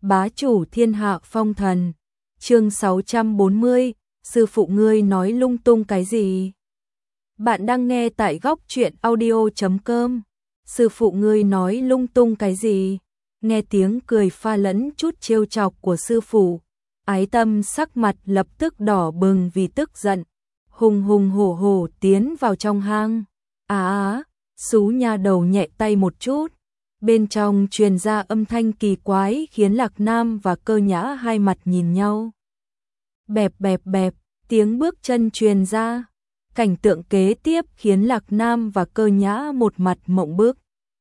bá chủ thiên hạ phong thần. Chương 640, sư phụ ngươi nói lung tung cái gì? Bạn đang nghe tại góc truyện audio.com. Sư phụ ngươi nói lung tung cái gì? Nghe tiếng cười pha lẫn chút trêu chọc của sư phụ, Ái Tâm sắc mặt lập tức đỏ bừng vì tức giận, hùng hùng hổ hổ tiến vào trong hang. Sú nha đầu nhẹ tay một chút, bên trong truyền ra âm thanh kỳ quái khiến Lạc Nam và Cơ Nhã hai mặt nhìn nhau. Bẹp bẹp bẹp, tiếng bước chân truyền ra, cảnh tượng kế tiếp khiến Lạc Nam và Cơ Nhã một mặt mộng bức.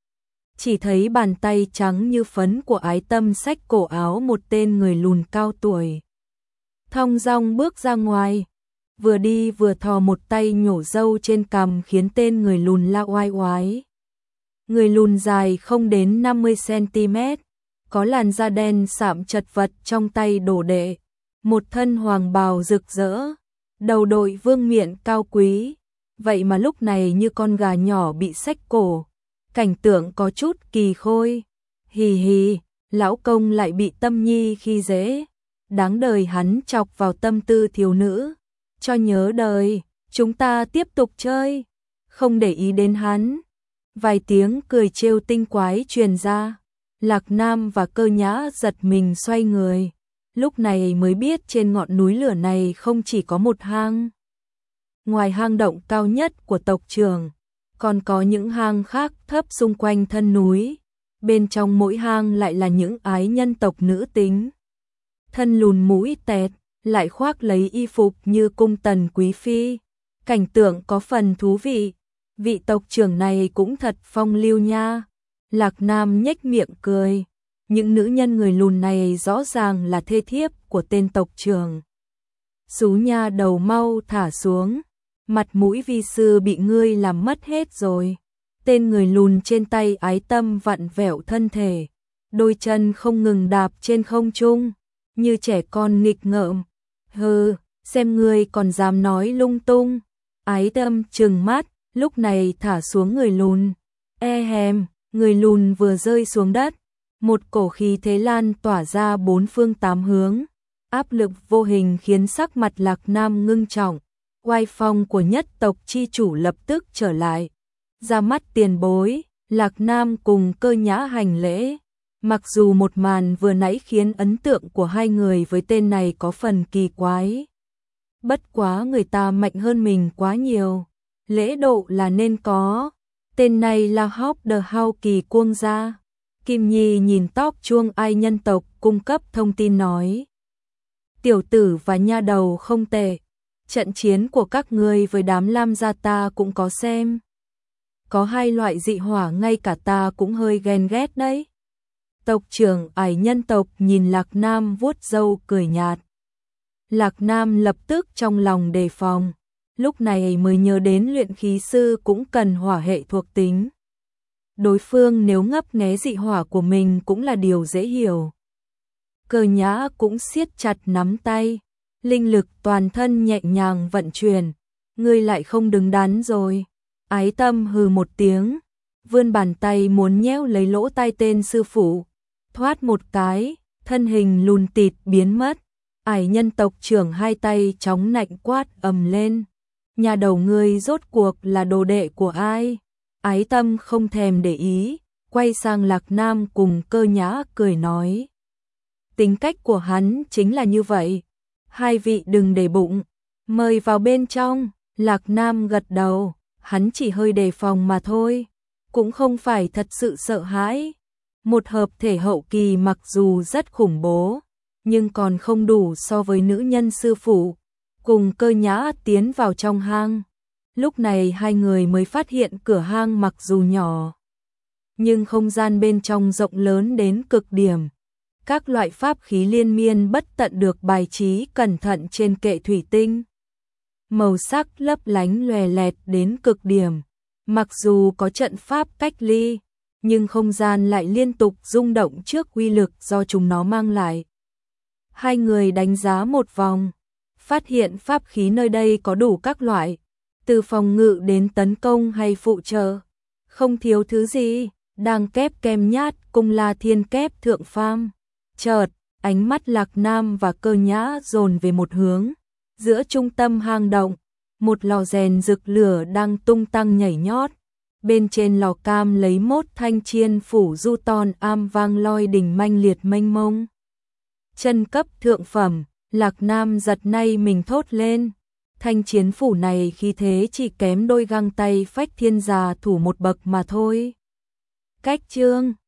Chỉ thấy bàn tay trắng như phấn của Ái Tâm xách cổ áo một tên người lùn cao tuổi. Thong dong bước ra ngoài, vừa đi vừa thò một tay nhổ râu trên cằm khiến tên người lùn la oai oái. Người lùn dài không đến 50 cm, có làn da đen sạm chật vật, trong tay đồ đệ, một thân hoàng bào rực rỡ, đầu đội vương miện cao quý, vậy mà lúc này như con gà nhỏ bị xách cổ. Cảnh tượng có chút kỳ khôi. Hì hì, lão công lại bị Tâm Nhi khi dễ. Đáng đời hắn chọc vào tâm tư thiếu nữ. Cho nhớ đời, chúng ta tiếp tục chơi. Không để ý đến hắn. Vài tiếng cười trêu tinh quái truyền ra. Lạc Nam và Cơ Nhã giật mình xoay người. Lúc này mới biết trên ngọn núi lửa này không chỉ có một hang. Ngoài hang động cao nhất của tộc trưởng, còn có những hang khác thấp xung quanh thân núi, bên trong mỗi hang lại là những ái nhân tộc nữ tính. Thân lùn mũi tẹt, lại khoác lấy y phục như cung tần quý phi. Cảnh tượng có phần thú vị, vị tộc trưởng này cũng thật phong lưu nha. Lạc Nam nhếch miệng cười, những nữ nhân người lùn này rõ ràng là thê thiếp của tên tộc trưởng. Sú nha đầu mau thả xuống. Mặt mũi vi sư bị ngươi làm mất hết rồi. Tên người lùn trên tay Ái Tâm vặn vẹo thân thể, đôi chân không ngừng đạp trên không trung, như trẻ con nghịch ngợm. Hừ, xem ngươi còn dám nói lung tung. Ái Tâm trừng mắt, lúc này thả xuống người lùn. Hèm, người lùn vừa rơi xuống đất, một cổ khí thế lan tỏa ra bốn phương tám hướng, áp lực vô hình khiến sắc mặt Lạc Nam ngưng trọng. Oai phong của nhất tộc chi chủ lập tức trở lại. Ra mắt tiền bối, Lạc Nam cùng Cơ Nhã hành lễ. Mặc dù một màn vừa nãy khiến ấn tượng của hai người với tên này có phần kỳ quái. Bất quá người ta mạnh hơn mình quá nhiều. Lễ độ là nên có. Tên này là Hóc The Hao Kỳ Cuông gia. Kim Nhi nhìn tóc chuông ai nhân tộc cung cấp thông tin nói. Tiểu tử và nha đầu không tệ. Trận chiến của các ngươi với đám Lam gia ta cũng có xem. Có hai loại dị hỏa ngay cả ta cũng hơi ghen ghét đấy. Tộc trưởng ải nhân tộc nhìn Lạc Nam vuốt râu cười nhạt. Lạc Nam lập tức trong lòng đề phòng. Lúc này mới nhớ đến luyện khí sư cũng cần hỏa hệ thuộc tính. Đối phương nếu ngấp nghé dị hỏa của mình cũng là điều dễ hiểu. Cơ Nhã cũng siết chặt nắm tay. Linh lực toàn thân nhẹ nhàng vận chuyển, ngươi lại không đứng đắn rồi. Ái Tâm hừ một tiếng, vươn bàn tay muốn nhéo lấy lỗ tai tên sư phụ, thoát một cái, thân hình lùn tịt biến mất. Ải nhân tộc trưởng hai tay chóng nạnh quát ầm lên, nhà đầu ngươi rốt cuộc là đồ đệ của ai? Ái Tâm không thèm để ý, quay sang Lạc Nam cùng Cơ Nhã cười nói. Tính cách của hắn chính là như vậy. Hai vị đừng để bụng, mời vào bên trong. Lạc Nam gật đầu, hắn chỉ hơi đề phòng mà thôi, cũng không phải thật sự sợ hãi. Một hợp thể hậu kỳ mặc dù rất khủng bố, nhưng còn không đủ so với nữ nhân sư phụ. Cùng Cơ Nhã tiến vào trong hang. Lúc này hai người mới phát hiện cửa hang mặc dù nhỏ, nhưng không gian bên trong rộng lớn đến cực điểm. Các loại pháp khí liên miên bất tận được bài trí cẩn thận trên kệ thủy tinh. Màu sắc lấp lánh lòe lẹt đến cực điểm. Mặc dù có trận pháp cách ly, nhưng không gian lại liên tục rung động trước uy lực do chúng nó mang lại. Hai người đánh giá một vòng, phát hiện pháp khí nơi đây có đủ các loại, từ phòng ngự đến tấn công hay phụ trợ. Không thiếu thứ gì, đang kép kem nhát cung La Thiên kép thượng pham. Chợt, ánh mắt Lạc Nam và Cơ Nhã dồn về một hướng. Giữa trung tâm hang động, một lò rèn rực lửa đang tung tăng nhảy nhót. Bên trên lò cam lấy mốt thanh chiên phủ du ton am vang loi đỉnh manh liệt mênh mông. Chân cấp thượng phẩm, Lạc Nam giật nay mình thốt lên. Thanh chiến phủ này khí thế chỉ kém đôi găng tay phách thiên già thủ một bậc mà thôi. Cách chương